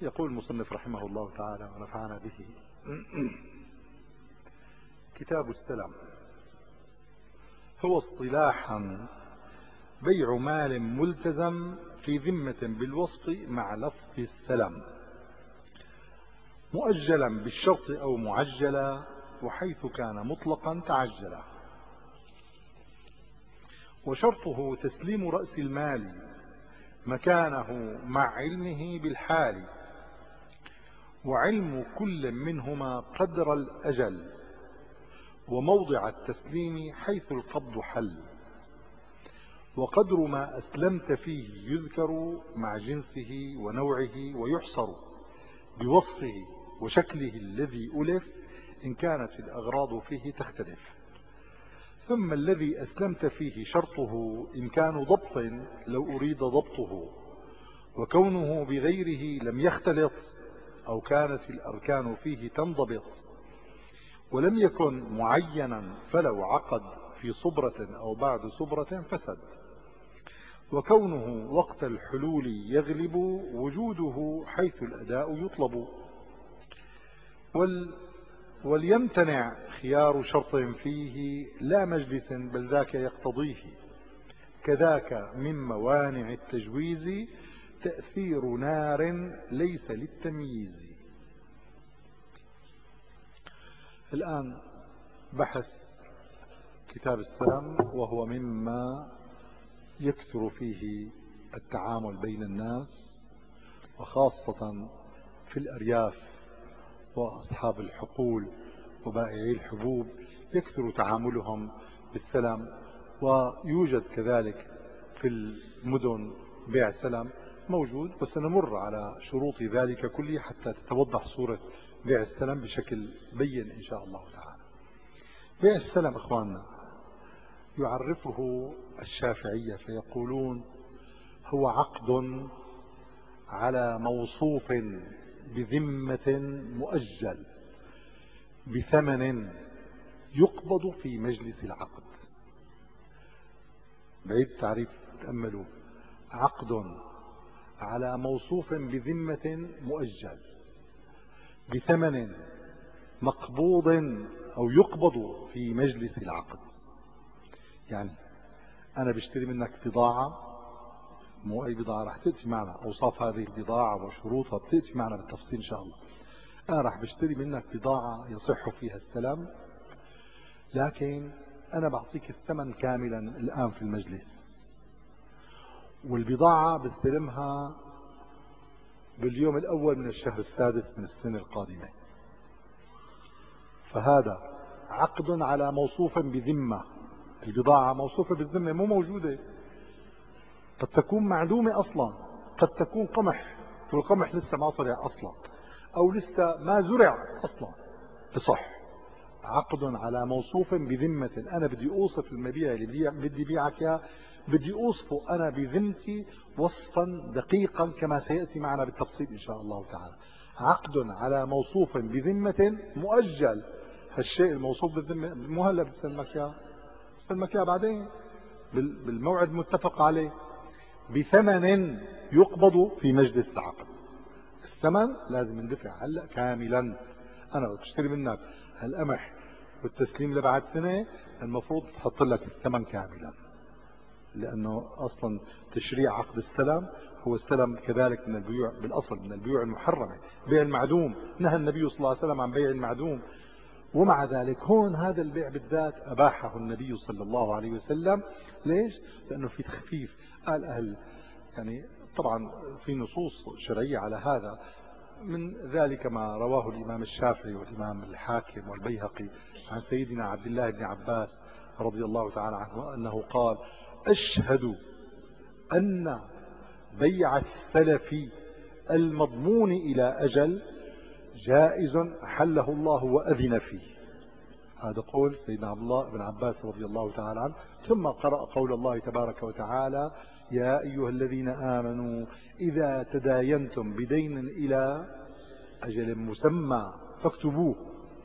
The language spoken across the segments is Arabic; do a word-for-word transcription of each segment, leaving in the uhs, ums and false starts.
يقول المصنف رحمه الله تعالى ونفعنا به: كتاب السلام هو اصطلاحا بيع مال ملتزم في ذمة بالوسط مع لفظ السلام، مؤجلا بالشرط أو معجلا، وحيث كان مطلقا تعجلا. وشرطه تسليم رأس المال مكانه مع علمه بالحال، وعلم كل منهما قدر الأجل، وموضع التسليم حيث القبض حل. وقدر ما أسلمت فيه يذكر مع جنسه ونوعه، ويحصر بوصفه وشكله الذي ألف إن كانت الأغراض فيه تختلف. ثم الذي أسلمت فيه شرطه إمكان ضبط لو أريد ضبطه، وكونه بغيره لم يختلط، أو كانت الأركان فيه تنضبط. ولم يكن معينا فلو عقد في صبرة أو بعد صبرة فسد. وكونه وقت الحلول يغلب وجوده حيث الأداء يطلب. وال وليمتنع خيار شرط فيه لا مجلس بل ذاك يقتضيه. كذاك من موانع التجويز تأثير نار ليس للتمييز. الآن بحث كتاب السلام، وهو مما يكثر فيه التعامل بين الناس، وخاصة في الأرياف وأصحاب الحقول وبائعي الحبوب يكثر تعاملهم بالسلام. ويوجد كذلك في المدن بيع سلام موجود، وسنمر على شروط ذلك كله حتى تتوضح صورة بيع السلام بشكل بين إن شاء الله تعالى. بيع السلام إخواننا يعرفه الشافعية فيقولون: هو عقد على موصوف بذمة مؤجل بثمن يقبض في مجلس العقد. بعيد تعريف، تأملوا: عقد على موصوف بذمة مؤجل بثمن مقبوض أو يقبض في مجلس العقد. يعني أنا بشتري منك بضاعة، مو أي بضاعة، رح تأتي معنا أوصاف هذه البضاعة وشروطها، بتأتي معنا بالتفصيل إن شاء الله. أنا رح بشتري منك بضاعة يصح فيها السلام، لكن أنا بعطيك الثمن كاملا الآن في المجلس، والبضاعة بستلمها باليوم الأول من الشهر السادس من السنة القادمة. فهذا عقد على موصوف بذمة. البضاعة موصوفة بالذمة، مو موجودة، قد تكون معدومة أصلا، قد تكون قمح والقمح لسه ما طلع أصلا، أو لسه ما زرع أصلا، بصح. عقد على موصوف بذمة، أنا بدي أوصف المبيع اللي بدي بيعك إياه، بدي أوصفه أنا بذمتي وصفا دقيقا كما سيأتي معنا بالتفصيل إن شاء الله تعالى. عقد على موصوف بذمة مؤجل. هالشيء الموصوف بالذمة مو هلا بتسلمك إياه، بتسلمك إياه بعدين بالموعد المتفق عليه، بثمن يقبض في مجلس العقد. الثمن لازم يندفع هلا كاملا. أنا بشتري منك هالقمح والتسليم لبعد سنة، المفروض تحط لك الثمن كاملا، لأنه أصلا تشريع عقد السلام هو السلام كذلك من البيوع، بالأصل من البيوع المحرمة. بيع المعدوم نهى النبي صلى الله عليه وسلم عن بيع المعدوم، ومع ذلك هون هذا البيع بالذات أباحه النبي صلى الله عليه وسلم. ليش؟ لأنه في تخفيف. قال أهل يعني طبعا في نصوص شرعية على هذا، من ذلك ما رواه الإمام الشافعي والإمام الحاكم والبيهقي عن سيدنا عبد الله بن عباس رضي الله تعالى عنه أنه قال: أشهد أن بيع السلف المضمون إلى أجل جائز أحله الله وأذن فيه. هذا قول سيدنا عبد الله بن عباس رضي الله تعالى عنه. ثم قرأ قول الله تبارك وتعالى: يا أيها الذين آمنوا إذا تداينتم بدين إلى أجل مسمى فاكتبوه.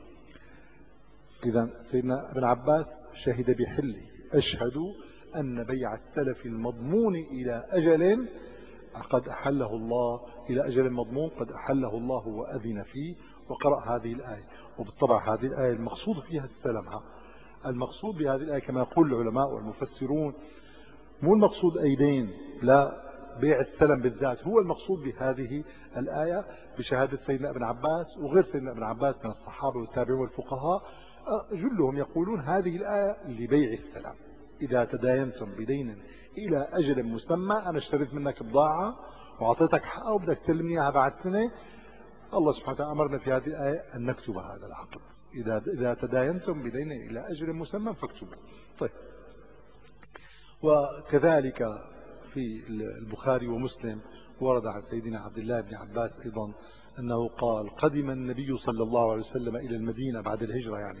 إذا سيدنا ابن عباس شهد بحله: أشهد أن بيع السلف المضمون إلى أجل قد أحله الله إلى أجل مضمون، قد أحله الله وأذن فيه، وقرأ هذه الآية. وبالطبع هذه الآية المقصود فيها السلم. المقصود بهذه الآية كما يقول العلماء والمفسرون مو المقصود أيدين، لا، بيع السلم بالذات هو المقصود بهذه الآية، بشهادة سيدنا ابن عباس وغير سيدنا ابن عباس من الصحابة والتابعين والفقهاء. جلهم يقولون هذه الآية لبيع السلم. إذا تداينتم بدين إلى أجل مسمى، أنا اشتريت منك بضاعة وأعطيتك حقها وبدك تسلمني إياها بعد سنة، الله سبحانه وتعالى أمرنا في هذه الآية أن نكتب هذا العقد. إذا إذا تداينتم بدين إلى أجل مسمى فاكتبوا. طيب، وكذلك في البخاري ومسلم ورد عن سيدنا عبد الله بن عباس أيضا أنه قال: قدم النبي صلى الله عليه وسلم إلى المدينة بعد الهجرة يعني،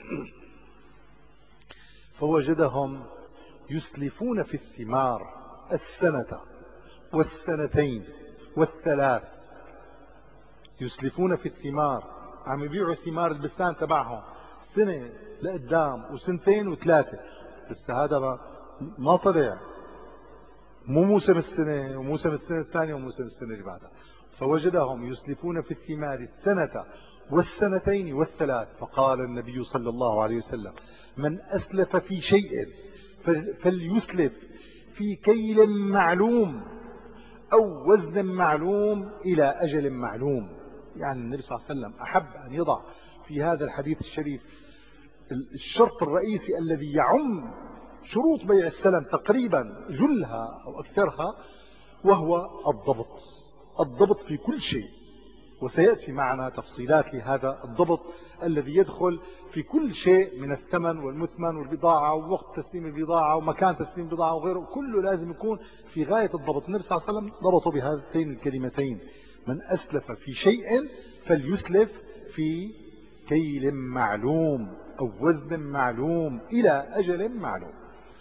فوجدهم يسلفون في الثمار السنة والسنتين والثلاث. يسلفون في الثمار، عم يبيعوا ثمار البستان تبعهم سنة لقدام وسنتين وثلاثة، بس هذا ما ما طلع، مو موسم السنة وموسم السنة الثانية وموسم السنة اللي بعدها. فوجدهم يسلفون في الثمار السنة والسنتين والثلاث. فقال النبي صلى الله عليه وسلم: من أسلف في شيء فليسلف في كيل معلوم أو وزن معلوم إلى أجل معلوم. يعني النبي صلى الله عليه وسلم أحب أن يضع في هذا الحديث الشريف الشرط الرئيسي الذي يعم شروط بيع السلم تقريبا جلها أو أكثرها، وهو الضبط. الضبط في كل شيء، وسيأتي معنا تفصيلات لهذا الضبط الذي يدخل في كل شيء من الثمن والمثمن والبضاعة ووقت تسليم البضاعة ومكان تسليم البضاعة وغيره، كله لازم يكون في غاية الضبط. النبي صلى الله عليه وسلم ضبطه بهاتين الكلمتين: من أسلف في شيء فليسلف في كيل معلوم أو وزن معلوم إلى أجل معلوم.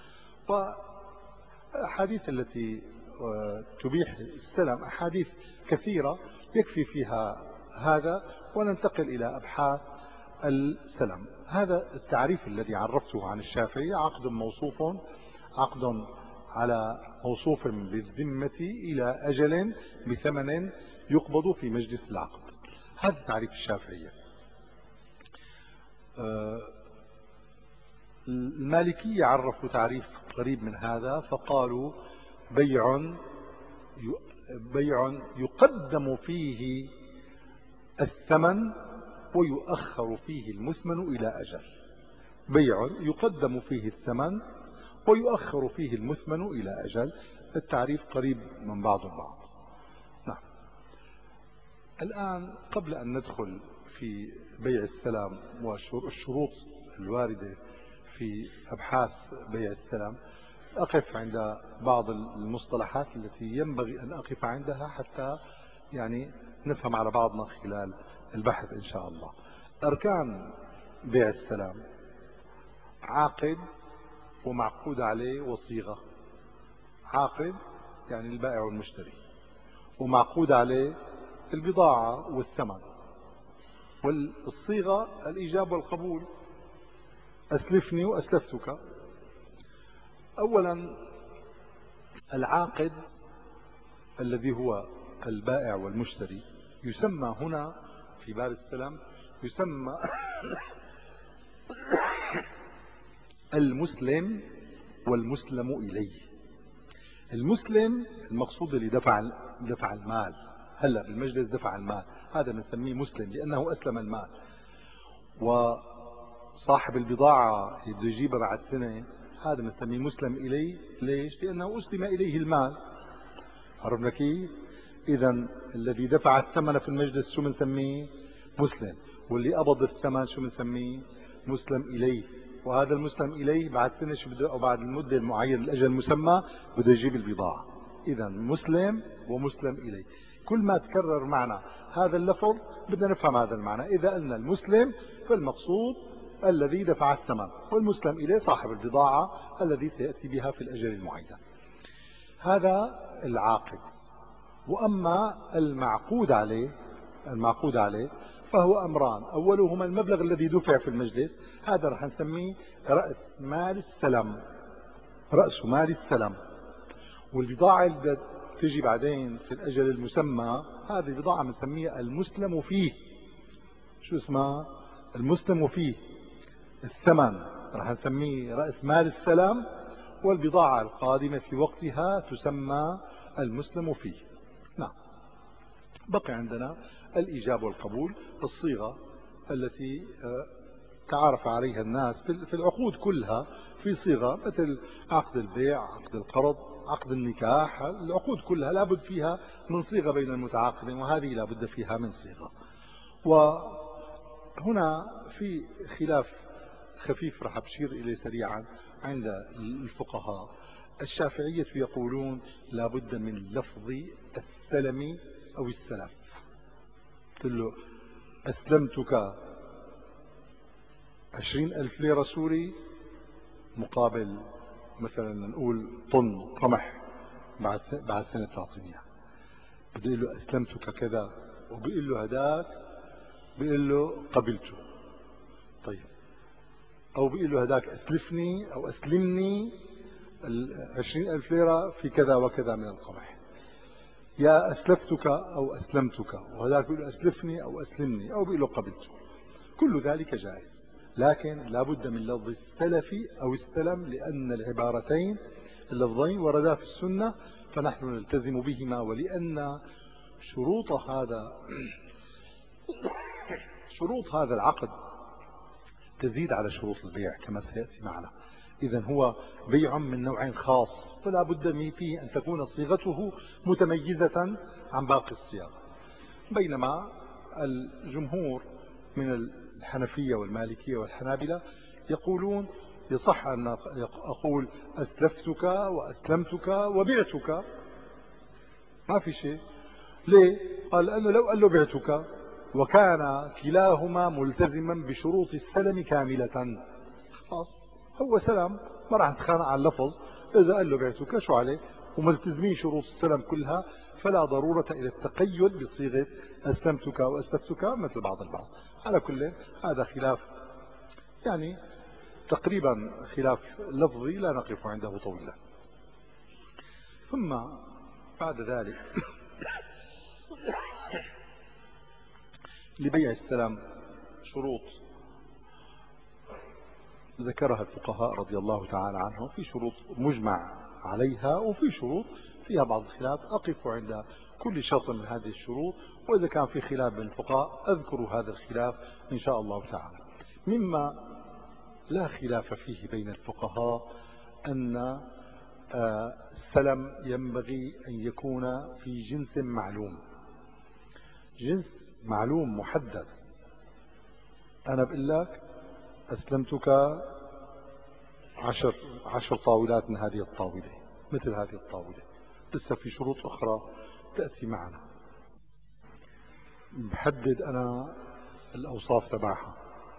والأحاديث التي تبيح السلم أحاديث كثيرة، يكفي فيها هذا وننتقل إلى أبحاث السلم. هذا التعريف الذي عرفته عن الشافعي: عقد موصوف، عقد على موصوف بالذمة إلى أجل بثمن يقبض في مجلس العقد. هذا تعريف الشافعية. المالكية عرفوا تعريف قريب من هذا، فقالوا: بيع بيع يقدم فيه الثمن ويؤخر فيه المثمن إلى أجل. بيع يقدم فيه الثمن ويؤخر فيه المثمن إلى أجل. التعريف قريب من بعض البعض. نعم. الآن قبل أن ندخل في بيع السلام والشروط الواردة في أبحاث بيع السلام، أقف عند بعض المصطلحات التي ينبغي أن أقف عندها حتى يعني نفهم على بعضنا خلال البحث إن شاء الله. أركان بيع السلام: عاقد ومعقود عليه وصيغة. عاقد يعني البائع والمشتري، ومعقود عليه البضاعة والثمن، والصيغة الإيجاب والقبول، أسلفني وأسلفتك. أولا العاقد الذي هو البائع والمشتري يسمى هنا في باب السلام يسمى المسلم والمسلم إليه. المسلم المقصود اللي دفع دفع المال، هلا بالمجلس دفع المال، هذا بنسميه مسلم لأنه أسلم المال. وصاحب البضاعة اللي بده يجيبها بعد سنة، هذا بنسميه مسلم إليه. ليش؟ لأنه أسلم إليه المال. عرفنا كيف؟ إذا الذي دفع الثمن في المجلس شو بنسميه؟ مسلم. واللي قبض الثمن شو بنسميه؟ مسلم إليه. وهذا المسلم إليه بعد سنة شو بده، أو بعد المدة المعينة الأجل المسمى بده يجيب البضاعة. إذا مسلم ومسلم إليه، كل ما تكرر معنا هذا اللفظ بدنا نفهم هذا المعنى. إذا قلنا المسلم فالمقصود الذي دفع الثمن، والمسلم إليه صاحب البضاعة الذي سيأتي بها في الأجل المعين. هذا العاقد. وأما المعقود عليه المعقود عليه فهو أمران: أولهما المبلغ الذي دفع في المجلس، هذا رح نسميه رأس مال السلم، رأس مال السلم. والبضاعة اللي تيجي بعدين في الأجل المسمى، هذه بضاعة بنسميها المسلم فيه. شو اسمها؟ المسلم فيه. الثمن راح نسميه رأس مال السلام، والبضاعة القادمة في وقتها تسمى المسلم فيه. نعم. بقي عندنا الإيجاب والقبول، الصيغة التي تعارف عليها الناس في العقود كلها، في صيغة مثل عقد البيع، عقد القرض، عقد النكاح. العقود كلها لابد فيها من صيغة بين المتعاقدين، وهذه لابد فيها من صيغة. وهنا في خلاف خفيف راح أشير إليه سريعا عند الفقهاء. الشافعية يقولون لابد من لفظ السلم أو السلف. قلت له أسلمتك عشرين ألف ليرة سوري مقابل مثلا نقول طن قمح بعد بعد سنة تعطينيها. بده يقول له أسلمتك كذا، وبيقول له هداك بيقول له قبلته. طيب، أو بيقول له هداك أسلفني أو أسلمني عشرين ألف ليرة في كذا وكذا من القمح. يا أسلفتك أو أسلمتك، وهذاك بيقول له أسلفني أو أسلمني، أو بيقول له قبلته. كل ذلك جائز، لكن لا بد من لفظ السلف أو السلم، لأن العبارتين اللفظين وردا في السنة فنحن نلتزم بهما، ولأن شروط هذا شروط هذا العقد تزيد على شروط البيع كما سيأتي معنا. إذن هو بيع من نوع خاص، فلا بد من فيه أن تكون صيغته متميزة عن باقي الصيغ. بينما الجمهور من الحنفية والمالكية والحنابلة يقولون يصح أن أقول أسلفتك وأسلمتك وبعتك، ما في شيء. ليه؟ قال لأنه لو قال له بعتك وكان كلاهما ملتزما بشروط السلم كاملة، خلاص هو سلام، ما راح نتخانق على اللفظ. إذا قال له بعتك شو عليه، وملتزمين شروط السلم كلها، فلا ضرورة إلى التقيد بصيغة أسلمتك وأسلفتك مثل بعض البعض. على كل هذا خلاف يعني تقريبا خلاف لفظي لا نقف عنده طويلا. ثم بعد ذلك لبيع السلام شروط ذكرها الفقهاء رضي الله تعالى عنهم، في شروط مجمع عليها وفي شروط فيها بعض الخلاف. أقف عند كل شرط من هذه الشروط، وإذا كان في خلاف بين الفقهاء أذكر هذا الخلاف إن شاء الله تعالى. مما لا خلاف فيه بين الفقهاء أن السلم ينبغي أن يكون في جنس معلوم، جنس معلوم محدد. أنا بقول لك أسلمتك عشر, عشر طاولات من هذه الطاولة، مثل هذه الطاولة. لسه في شروط أخرى تأتي معنا. بحدد أنا الأوصاف تبعها،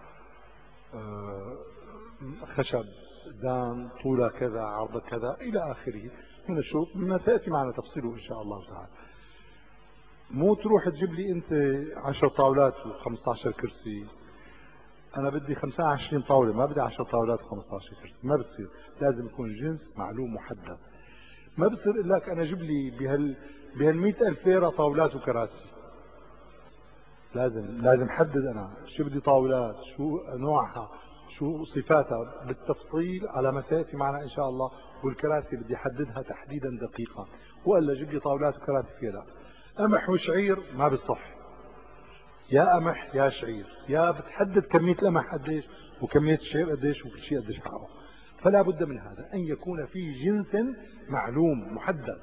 خشب، زان، طولها كذا، عرضها كذا، إلى آخره من الشروط مما سيأتي معنا تفصيله إن شاء الله تعالى. مو تروح تجيب لي أنت عشر طاولات وخمسة عشر كرسي، أنا بدي خمسة وعشرين طاولة، ما بدي عشر طاولات وخمسة عشر كرسي، ما بصير. لازم يكون جنس معلوم محدد. ما بصير إلا لك أنا جيب لي بهال بهالمئة ألف ليرة طاولات وكراسي. لازم لازم حدد أنا شو بدي طاولات، شو نوعها، شو صفاتها بالتفصيل على ما سيأتي معنا إن شاء الله. والكراسي بدي أحددها تحديدا دقيقا، وإلا جيب لي طاولات وكراسي فيها لا. قمح وشعير ما بصح، يا قمح يا شعير، يا بتحدد كمية القمح قديش وكمية الشعير قديش وكل شيء قديش حقه. فلا بد من هذا، أن يكون في جنس معلوم محدد.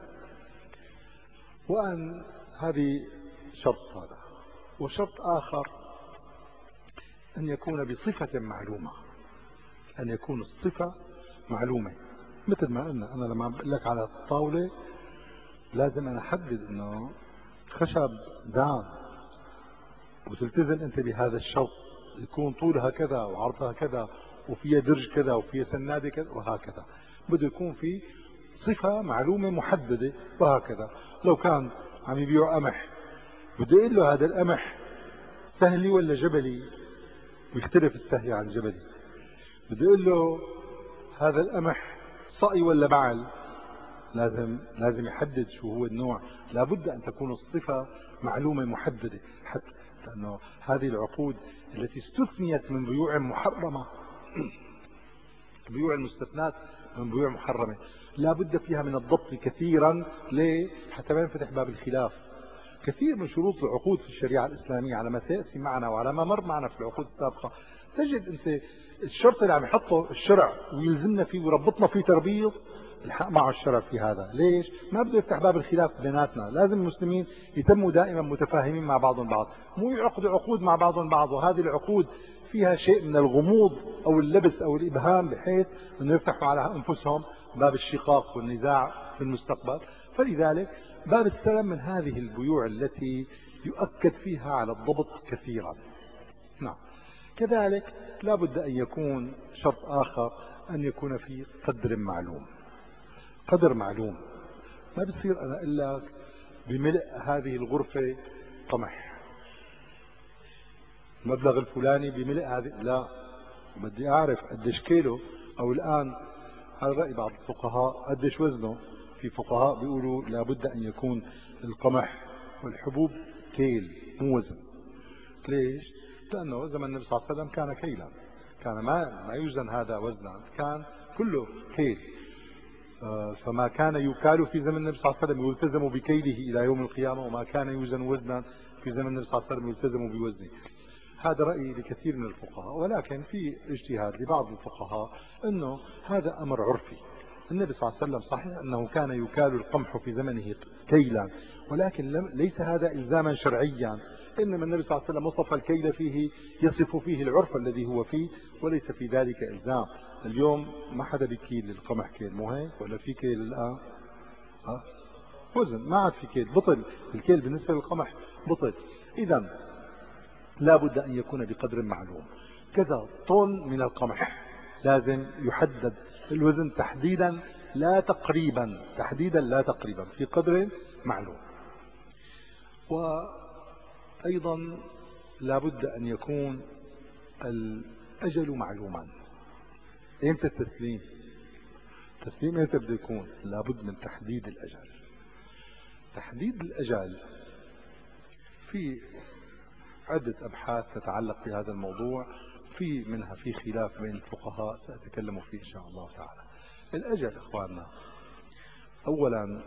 وأن هذه شرط هذا. وشرط آخر أن يكون بصفة معلومة، أن يكون الصفة معلومة. مثل ما قلنا أنا لما بقول لك على الطاولة لازم أنا أحدد أنه خشب زان، وتلتزم أنت بهذا الشرط، يكون طولها كذا وعرضها كذا وفيها درج كذا وفيها سنادة كذا وهكذا. بده يكون في صفة معلومة محددة وهكذا. لو كان عم يبيع قمح بده يقول له هذا القمح سهلي ولا جبلي، ويختلف السهلي عن الجبلي. بده يقول له هذا القمح صقي ولا بعل، لازم لازم يحدد شو هو النوع، لابد أن تكون الصفة معلومة محددة، حتى لأنه هذه العقود التي استثنيت من بيوع محرمة، بيوع المستثنات من بيوع محرمة، لا بد فيها من الضبط كثيرا. ليه؟ حتى ما ينفتح باب الخلاف. كثير من شروط العقود في الشريعة الإسلامية على ما سيأتي معنا وعلى ما مر معنا في العقود السابقة، تجد أنت الشرط اللي عم يحطه الشرع ويلزمنا فيه ويربطنا فيه تربيط، الحق معه الشرع في هذا. ليش؟ ما بده يفتح باب الخلاف بيناتنا. لازم المسلمين يتموا دائما متفاهمين مع بعضهم بعض، مو يعقدوا عقود مع بعضهم بعض وهذه العقود فيها شيء من الغموض أو اللبس أو الإبهام بحيث أنه يفتحوا على أنفسهم باب الشقاق والنزاع في المستقبل. فلذلك باب السلم من هذه البيوع التي يؤكد فيها على الضبط كثيرا. نعم. كذلك لا بد أن يكون شرط آخر، أن يكون في قدر معلوم. قدر معلوم، ما بصير أنا أقول لك بملء هذه الغرفة قمح المبلغ الفلاني بملء هذه، لا، بدي أعرف قديش كيلو، أو الآن على رأي بعض الفقهاء قديش وزنه. في فقهاء بيقولوا لابد أن يكون القمح والحبوب كيل مو وزن. ليش؟ لأنه زمن النبي صلى الله عليه وسلم كان كيلا، كان ما ما يوزن هذا وزنا، كان كله كيل. فما كان يكال في زمن النبي صلى الله عليه وسلم يلتزم بكيله إلى يوم القيامة، وما كان يوزن وزنا في زمن النبي صلى الله عليه وسلم يلتزم بوزنه. هذا رأي لكثير من الفقهاء، ولكن في اجتهاد لبعض الفقهاء أنه هذا أمر عرفي. النبي صلى الله عليه وسلم صحيح أنه كان يكال القمح في زمنه كيلا، ولكن ليس هذا إلزاما شرعيا، إنما النبي صلى الله عليه وسلم وصف الكيل فيه يصف فيه العرف الذي هو فيه، وليس في ذلك إلزام. اليوم ما حدا بيكيل القمح كيل، مو هيك؟ ولا في كيل الآن؟ أه؟ وزن، ما عاد في كيل، بطل الكيل بالنسبة للقمح، بطل. إذا لا بد أن يكون بقدر معلوم. كذا طن من القمح لازم يحدد الوزن تحديدا لا تقريبا، تحديدا لا تقريبا، في قدر معلوم. وأيضا لا بد أن يكون الأجل معلوما. إمتى التسليم؟ التسليم إمتى بده يكون؟ لا بد من تحديد الأجل. تحديد الأجل في عدة أبحاث تتعلق بهذا الموضوع، في منها في خلاف بين الفقهاء سأتكلم فيه إن شاء الله تعالى. الأجل إخواننا، أولا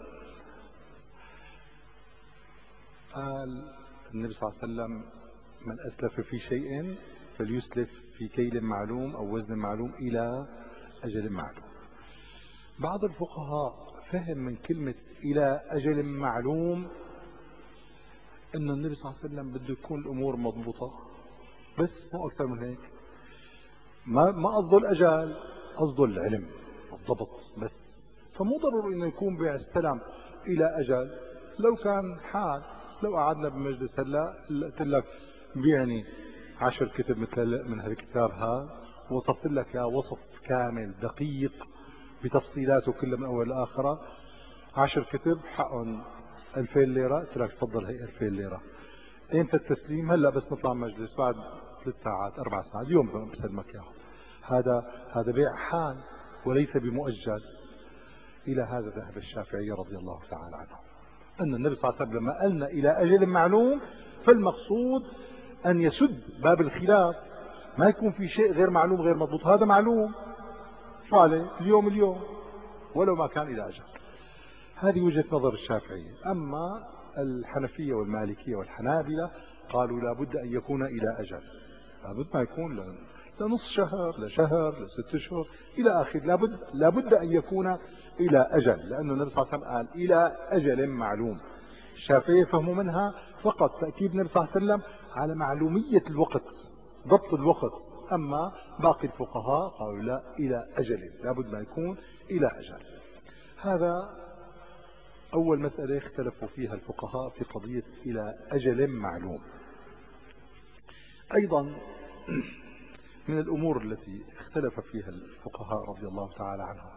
قال النبي صلى الله عليه وسلم من أسلف في شيء فليسلف في كيل معلوم أو وزن معلوم إلى أجل معلوم. بعض الفقهاء فهم من كلمة إلى أجل معلوم أن النبي صلى الله عليه وسلم بده يكون الأمور مضبوطة بس، مو أكثر من هيك. ما ما قصده الأجل، قصده العلم والضبط بس. فمو ضروري انه يكون بيع السلام الى اجل. لو كان حال، لو قعدنا بمجلس هلا قلت لك بيعني عشر كتب مثل من هالكتاب هذا، وصفت لك يا وصف كامل دقيق بتفصيلاته كلها من اول لاخره، عشر كتب حقهم ألفين ليرة، قلت لك تفضل هي ألفين ليرة. امتى التسليم؟ هلا بس نطلع من المجلس، بعد ثلاث ساعات اربع ساعات، اليوم بسلمك اياهم. هذا هذا بيع حال وليس بمؤجل. الى هذا ذهب الشافعي رضي الله تعالى عنه، ان النبي صلى الله عليه وسلم لما قالنا الى اجل معلوم فالمقصود ان يسد باب الخلاف، ما يكون في شيء غير معلوم غير مضبوط. هذا معلوم شو عليه، اليوم اليوم ولو ما كان الى اجل. هذه وجهة نظر الشافعي. اما الحنفية والمالكية والحنابلة قالوا لا بد ان يكون الى اجل، لابد ما يكون لنص شهر لشهر لست اشهر الى اخره، لابد لابد ان يكون الى اجل، لانه النبي صلى الله عليه وسلم قال الى اجل معلوم. الشافعية فهموا منها فقط تاكيد النبي صلى الله عليه وسلم على معلومية الوقت، ضبط الوقت. اما باقي الفقهاء قالوا لا، الى اجل، لابد ما يكون الى اجل. هذا اول مسألة اختلفوا فيها الفقهاء في قضية الى اجل معلوم. ايضا من الأمور التي اختلف فيها الفقهاء رضي الله تعالى عنهم،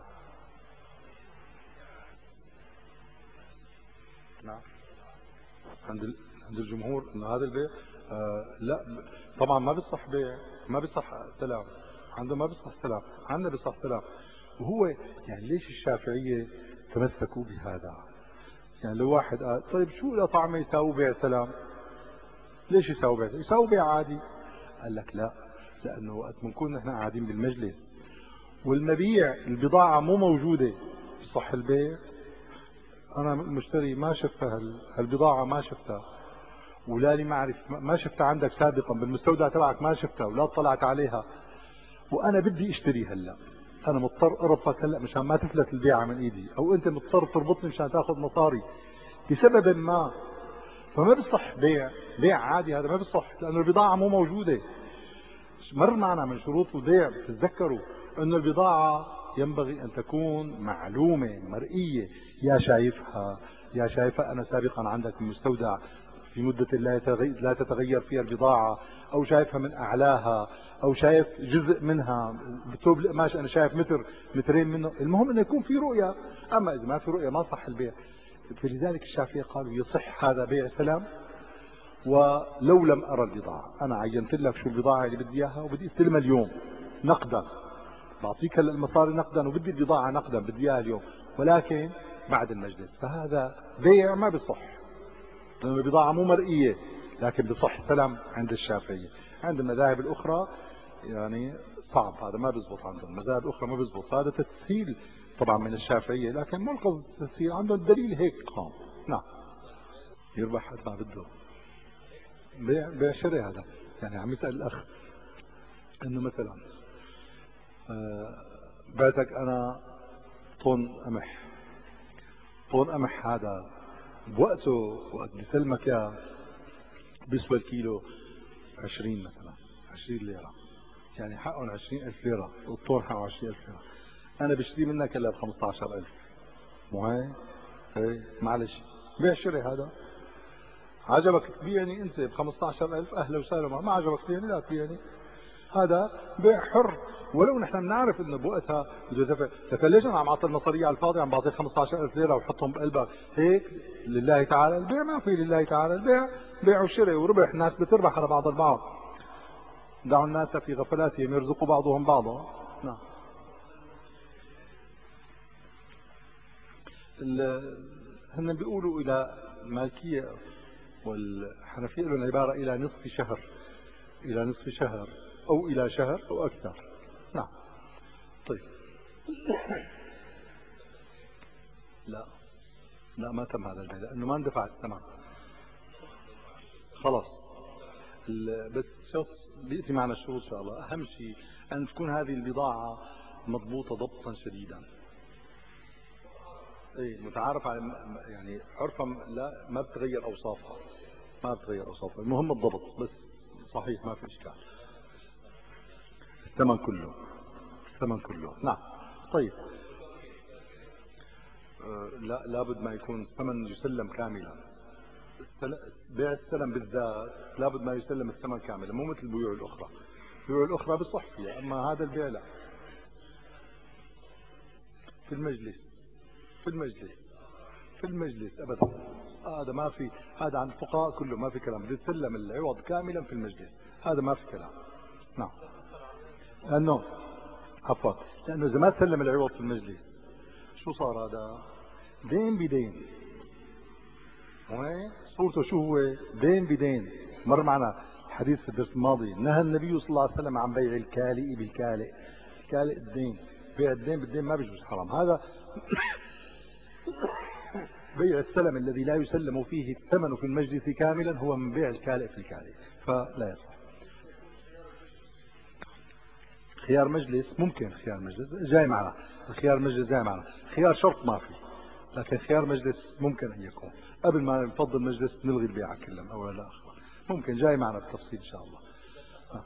نعم، عند عند الجمهور أن هذا البيع آه لا طبعا ما بيصح بيع، ما بيصح سلام، عنده ما بيصح سلام، عندنا بيصح سلام. وهو يعني ليش الشافعية تمسكوا بهذا. يعني لو واحد قال طيب شو له طعمه يساوي بيع سلام؟ ليش يساوي بيع؟ يساوي بيع عادي. قال لك لا، لأنه وقت بنكون نحن قاعدين بالمجلس والمبيع البضاعة مو موجودة بصح البيع. أنا مشتري ما شفتها هالبضاعة، ما شفتها ولا لي معرف، ما شفتها عندك سابقا بالمستودع تبعك، ما شفتها ولا اطلعت عليها، وأنا بدي اشتري هلا، أنا مضطر أربطك هلا مشان ما تفلت البيعة من إيدي، أو أنت مضطر تربطني مشان تاخذ مصاري بسبب ما، فما بصح بيع. بيع عادي هذا ما بصح لأنه البضاعة مو موجودة. مر معنا من شروط البيع تتذكروا أن البضاعة ينبغي أن تكون معلومة مرئية، يا شايفها يا شايفها أنا سابقا عندك المستودع في مدة لا تتغير فيها البضاعة، أو شايفها من أعلاها، أو شايف جزء منها بثوب القماش أنا شايف متر مترين منه، المهم أنه يكون في رؤية. أما إذا ما في رؤية ما صح البيع. فلذلك الشافعية قالوا يصح هذا بيع سلام ولو لم أرى البضاعة. أنا عينت لك شو البضاعة اللي بدي إياها وبدي استلمها اليوم نقدا، بعطيك هلا المصاري نقدا وبدي البضاعة نقدا بدي إياها اليوم، ولكن بعد المجلس، فهذا بيع ما بصح لأن البضاعة مو مرئية، لكن بصح سلام عند الشافعية. عند المذاهب الأخرى يعني صعب، هذا ما بيزبط عندهم، المذاهب الأخرى ما بيزبط، هذا تسهيل طبعا من الشافعية، لكن مو القصد التسهيل، عندهم الدليل هيك قام. نعم، يربح قد ما بده. بيع بيع شراء هذا. يعني عم يسأل الأخ إنه مثلا آه، بعتك أنا طن قمح، طن قمح هذا بوقته وقت بسلمك إياه بيسوى الكيلو عشرين مثلا، عشرين ليرة، يعني حقهم عشرين ألف ليرة، والطن حقه عشرين ألف ليرة، أنا بشتري منك هلا ب خمسة عشر ألف، مو هيك؟ إيه معلش، بيع شراء هذا. عجبك تبيعني أنت ب خمسة عشر ألف أهلا وسهلا، ما عجبك تبيعني لا تبيعني، هذا بيع حر. ولو نحن بنعرف انه بوقتها بده يدفع، لكن ليش انا عم اعطي المصاريه على الفاضي، عم بعطيه خمسة عشر ألف ليره وحطهم بقلبك هيك لله تعالى؟ البيع ما في لله تعالى، البيع بيع وشراء وربح، الناس بتربح على بعض البعض. دعوا الناس في غفلاتهم يرزقوا بعضهم بعضا. نعم. هن بيقولوا الى المالكيه والحنفيه لهم عباره الى نصف شهر، الى نصف شهر او الى شهر او اكثر. نعم. طيب. لا لا ما تم هذا البيع لانه ما اندفع الثمن خلاص. بس شوف بيأتي معنا الشروط ان شاء الله. اهم شيء ان تكون هذه البضاعه مضبوطه ضبطا شديدا، اي متعارف على، يعني عرفا لا ما بتغير اوصافها، ما بتغير اوصافها، المهم الضبط بس. صحيح ما في اشكال. الثمن كله، الثمن كله. نعم. طيب. أه لا، لابد ما يكون الثمن يسلم كاملا. بيع السلم بالذات لابد ما يسلم الثمن كاملا، مو مثل البيوع الاخرى. البيوع الاخرى بصح فيها، اما هذا البيع لا. في المجلس، في المجلس، في المجلس ابدا. هذا ما في، هذا عند الفقهاء كله ما في كلام، بيسلم العوض كاملا في المجلس، هذا ما في كلام. نعم. لانه عفوا، لانه اذا ما تسلم العوض في المجلس شو صار؟ هذا دين بدين. وين صورته شو هو؟ دين بدين. مر معنا حديث في الدرس الماضي، نهى النبي صلى الله عليه وسلم عن بيع الكالئ بالكالئ. الكالئ الدين، بيع الدين بالدين ما بيجوز، حرام هذا. بيع السلم الذي لا يسلم فيه الثمن في المجلس كاملا هو من بيع الكالئ في الكالئ، فلا يصح. خيار مجلس ممكن، خيار مجلس جاي معنا، الخيار مجلس جاي معنا، خيار شرط ما في، لكن خيار مجلس ممكن ان يكون. قبل ما نفضل مجلس نلغي البيعة كلها من اول لاخر، ممكن جاي معنا بالتفصيل ان شاء الله. آه.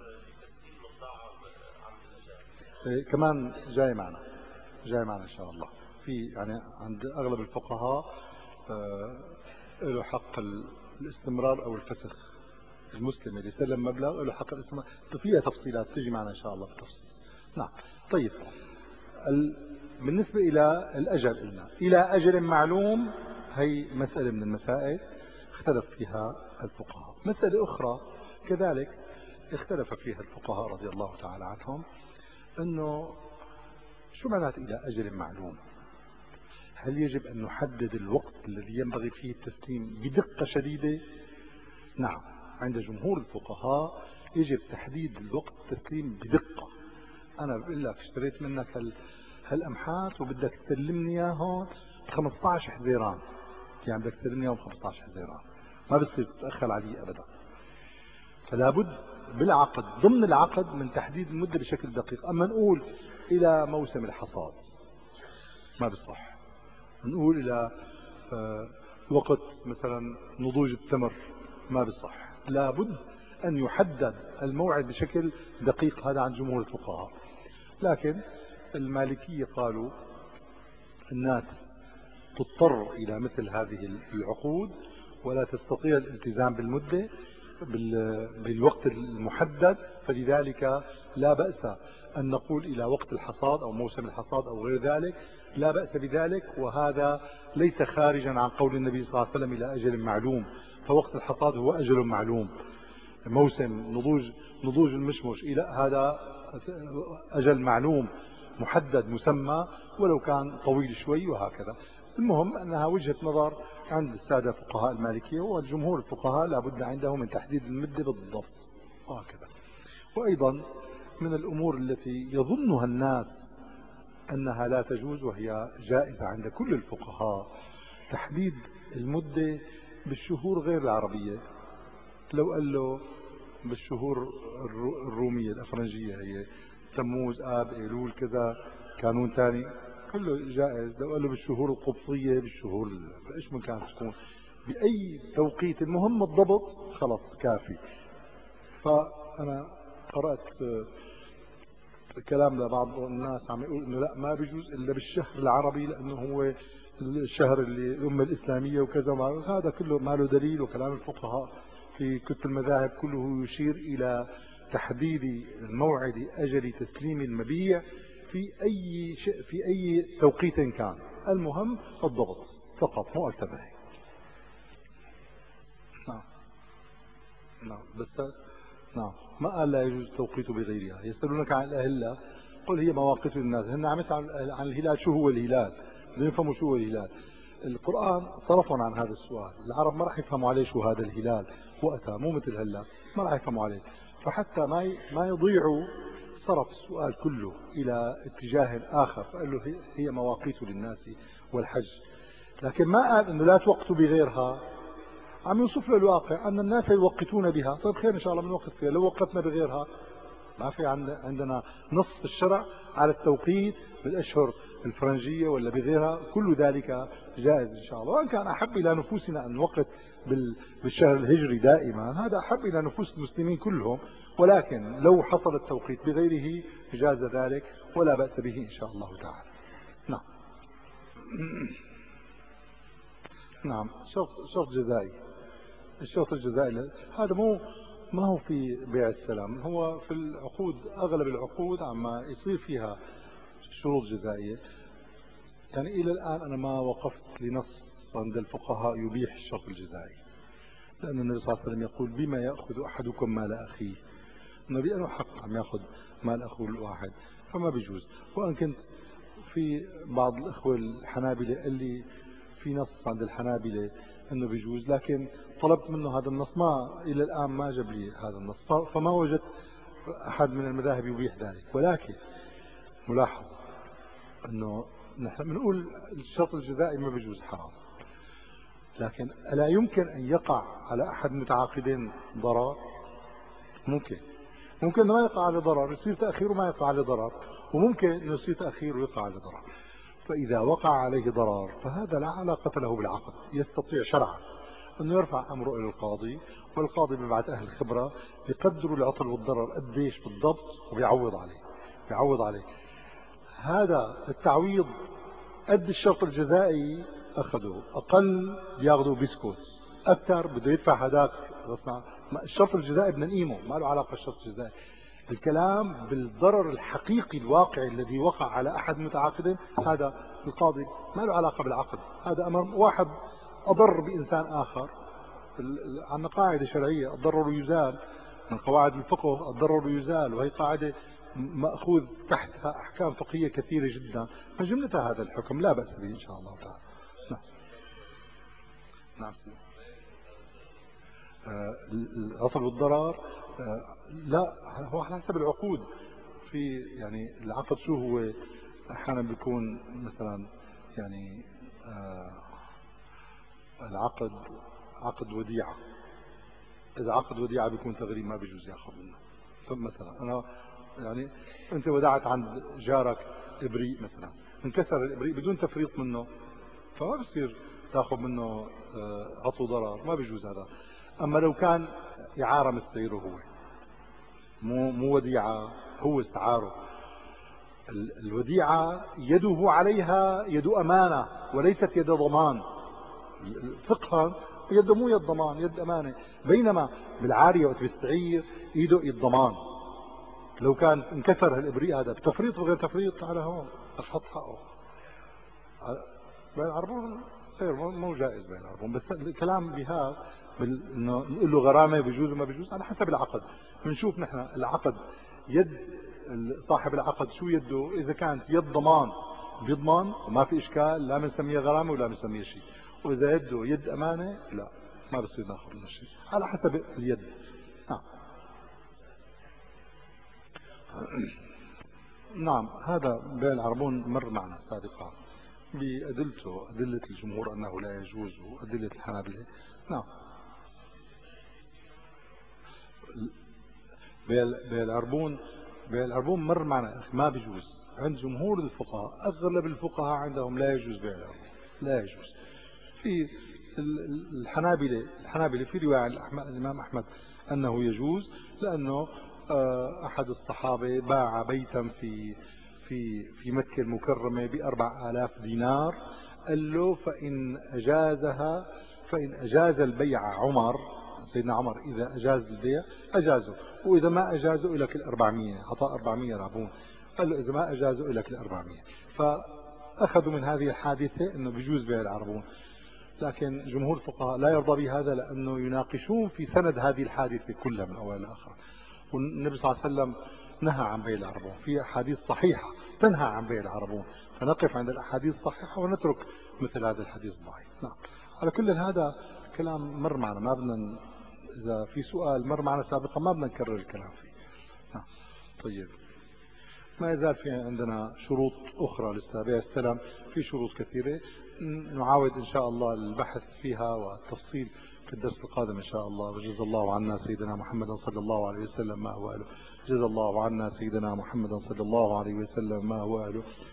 إيه كمان جاي معنا، جاي معنا ان شاء الله. في يعني عند اغلب الفقهاء آه له حق الاستمرار او الفسخ. المسلم اللي سلم مبلغ له حق الاستمرار، فيها تفصيلات تجي معنا ان شاء الله بالتفصيل. نعم. طيب. بالنسبة إلى الأجل، قلنا إلى أجل معلوم، هي مسألة من المسائل اختلف فيها الفقهاء. مسألة أخرى كذلك اختلف فيها الفقهاء رضي الله تعالى عنهم، أنه شو معنات إلى أجل معلوم؟ هل يجب أن نحدد الوقت الذي ينبغي فيه التسليم بدقة شديدة؟ نعم، عند جمهور الفقهاء يجب تحديد الوقت التسليم بدقة. أنا بقول لك اشتريت منك هال هالأمحات وبدك تسلمني إياهم خمسة عشر حزيران، يعني بدك تسلمني إياهم خمسة عشر حزيران، ما بصير تتأخر علي أبدا. فلا بد بالعقد ضمن العقد من تحديد المدة بشكل دقيق. أما نقول إلى موسم الحصاد ما بصح، نقول إلى آه وقت مثلا نضوج التمر ما بصح. لا بد أن يحدد الموعد بشكل دقيق، هذا عن جمهور الفقهاء. لكن المالكية قالوا الناس تضطر إلى مثل هذه العقود ولا تستطيع الالتزام بالمدة بالوقت المحدد، فلذلك لا بأس أن نقول إلى وقت الحصاد أو موسم الحصاد أو غير ذلك، لا بأس بذلك. وهذا ليس خارجا عن قول النبي صلى الله عليه وسلم إلى أجل معلوم، فوقت الحصاد هو أجل معلوم. موسم نضوج نضوج المشمش إلى هذا أجل معلوم محدد مسمى ولو كان طويل شوي وهكذا. المهم أنها وجهة نظر عند السادة فقهاء المالكية، والجمهور الفقهاء لابد عندهم من تحديد المدة بالضبط وهكذا. وأيضا من الأمور التي يظنها الناس أنها لا تجوز وهي جائزة عند كل الفقهاء تحديد المدة بالشهور غير العربية. لو قال له بالشهور الرومية الأفرنجية هي تموز آب أيلول كذا كانون ثاني كله جائز. لو قال له بالشهور القبطية بالشهور ايش من كانت تكون بأي توقيت، المهم الضبط خلص كافي. فأنا قرأت كلام لبعض الناس عم يقول انه لا ما بيجوز الا بالشهر العربي لانه هو الشهر اللي الامه الاسلاميه وكذا، هذا كله ما له دليل. وكلام الفقهاء في كتب المذاهب كله يشير الى تحديد موعد اجل تسليم المبيع في اي شيء في اي توقيت كان، المهم الضبط فقط مو اكثر من هيك. نعم نعم بس نعم ما قال لا يجوز التوقيت بغيرها. يسألونك عن الأهلة قل هي مواقيت للناس. هن عم يسألوا عن الهلال شو هو الهلال، بدهم يفهموا شو هو الهلال. القرآن صرفهم عن هذا السؤال، العرب ما راح يفهموا عليه شو هذا الهلال وقتها، مو مثل هلا ما راح يفهموا عليه. فحتى ما ما يضيعوا صرف السؤال كله إلى اتجاه آخر، فقال له هي مواقيت للناس والحج. لكن ما قال انه لا توقتوا بغيرها، عم يوصف له الواقع أن الناس يوقتون بها. طيب خير إن شاء الله بنوقت فيها، لو وقتنا بغيرها ما في عندنا نص في الشرع على التوقيت بالأشهر الفرنجية ولا بغيرها، كل ذلك جائز إن شاء الله. وإن كان أحب إلى نفوسنا أن نوقت بالشهر الهجري دائما، هذا أحب إلى نفوس المسلمين كلهم، ولكن لو حصل التوقيت بغيره جاز ذلك ولا بأس به إن شاء الله تعالى. نعم نعم شرط شرط جزائي. الشرط الجزائي هذا مو ما هو في بيع السلام، هو في العقود اغلب العقود عما يصير فيها شروط جزائيه. يعني الى الان انا ما وقفت لنص عند الفقهاء يبيح الشرط الجزائي، لان النبي صلى الله عليه وسلم يقول بما ياخذ احدكم مال اخيه، انه بأنه حق عم ياخذ مال اخوه الواحد فما بيجوز. وان كنت في بعض الاخوه الحنابلة قال لي في نص عند الحنابلة انه بيجوز، لكن طلبت منه هذا النص ما الى الان ما جاب لي هذا النص، فما وجدت احد من المذاهب يبيح ذلك. ولكن ملاحظ انه نحن بنقول الشرط الجزائي ما بيجوز حرام، لكن الا يمكن ان يقع على احد المتعاقدين ضرر؟ ممكن ممكن ما يقع عليه ضرر، يصير تاخير وما يقع عليه ضرر، وممكن انه يصير تاخير ويقع عليه ضرر. فإذا وقع عليه ضرر فهذا لا علاقة له بالعقد، يستطيع شرعا أنه يرفع أمره إلى القاضي، والقاضي بيبعث أهل الخبرة بيقدروا العطل والضرر قديش بالضبط وبيعوض عليه بيعوض عليه هذا التعويض قد الشرط الجزائي أخذه، أقل بياخذوا بيسكوت، أكثر بده يدفع هذاك غصب. الشرط الجزائي بدنا نقيمه، ما له علاقة الشرط الجزائي. الكلام بالضرر الحقيقي الواقعي الذي وقع على أحد المتعاقدين، هذا القاضي ما له علاقة بالعقد، هذا أمر واحد أضر بإنسان آخر. عندنا قاعدة شرعية الضرر يزال، من قواعد الفقه الضرر يزال، وهي قاعدة مأخوذ تحتها أحكام فقهية كثيرة جدا، من جملتها هذا الحكم لا بأس به إن شاء الله تعالى. نعم. نعم. آه، العطل والضرر آه، لا، هو على حسب العقود. في يعني العقد شو هو؟ احيانا بيكون مثلا يعني آه، العقد عقد وديعة. اذا عقد وديعة بيكون تغريم، ما بيجوز ياخذ منه. فمثلا انا يعني انت ودعت عند جارك ابريق مثلا، انكسر الابريق بدون تفريط منه، فما بصير تاخذ منه آه، عطو ضرر، ما بيجوز هذا. اما لو كان اعاره مستعيره هو، مو مو وديعه، هو استعاره. الوديعه يده عليها يد امانه وليست يد ضمان. فقها يده مو يد ضمان، يد امانه. بينما بالعاريه وقت بيستعير ايده ايد ضمان. لو كان انكسر هالابريق هذا بتفريط وغير تفريط، على هون حط حقه. بين العربون غير مو جائز بين العربون، بس الكلام بهذا انه نقول له غرامه بيجوز وما بيجوز على حسب العقد. بنشوف نحن العقد، يد صاحب العقد شو يده. اذا كانت يد ضمان بيضمن وما في اشكال، لا بنسميها غرامه ولا بنسميها شيء. واذا يده يد امانه لا، ما بصير ناخذ منه شيء، على حسب اليد. نعم. نعم، هذا بيع العربون مر معنا سابقا بأدلته، أدلة الجمهور أنه لا يجوز وأدلة الحنابلة. نعم. بيع العربون بيع العربون مر معنا ما بيجوز عند جمهور الفقهاء. أغلب الفقهاء عندهم لا يجوز بيع العربون، لا يجوز. في الحنابلة الحنابلة في رواية عن الإمام أحمد أنه يجوز، لأنه أحد الصحابة باع بيتا في في في مكة المكرمة بأربع آلاف دينار. قال له فإن أجازها فإن أجاز البيع عمر، سيدنا عمر إذا أجاز البيع أجازه، وإذا ما أجازه إلك الأربعمية. عطاء أربعمية رابون. قال له إذا ما أجازه إلك الأربعمية. فأخذوا من هذه الحادثة أنه بيجوز بيع العربون. لكن جمهور الفقهاء لا يرضى بهذا، لأنه يناقشون في سند هذه الحادثة كلها من أول لآخر. والنبي صلى الله عليه وسلم نهى عن بيع العربون في أحاديث صحيحة تنهى عن بيع العربون، فنقف عند الأحاديث الصحيحة ونترك مثل هذا الحديث الضعيف. نعم. على كل هذا كلام مر معنا، ما بدنا إذا في سؤال مر معنا سابقا ما بدنا نكرر الكلام فيه. نعم. طيب، ما يزال في عندنا شروط أخرى للسابع السلام، في شروط كثيرة نعاود إن شاء الله البحث فيها والتفصيل في الدرس القادم إن شاء الله. وجزا الله عنا سيدنا محمد صلى الله عليه وسلم ما هو أهله. جزا الله عنا سيدنا محمد صلى الله عليه وسلم ما هو أهله.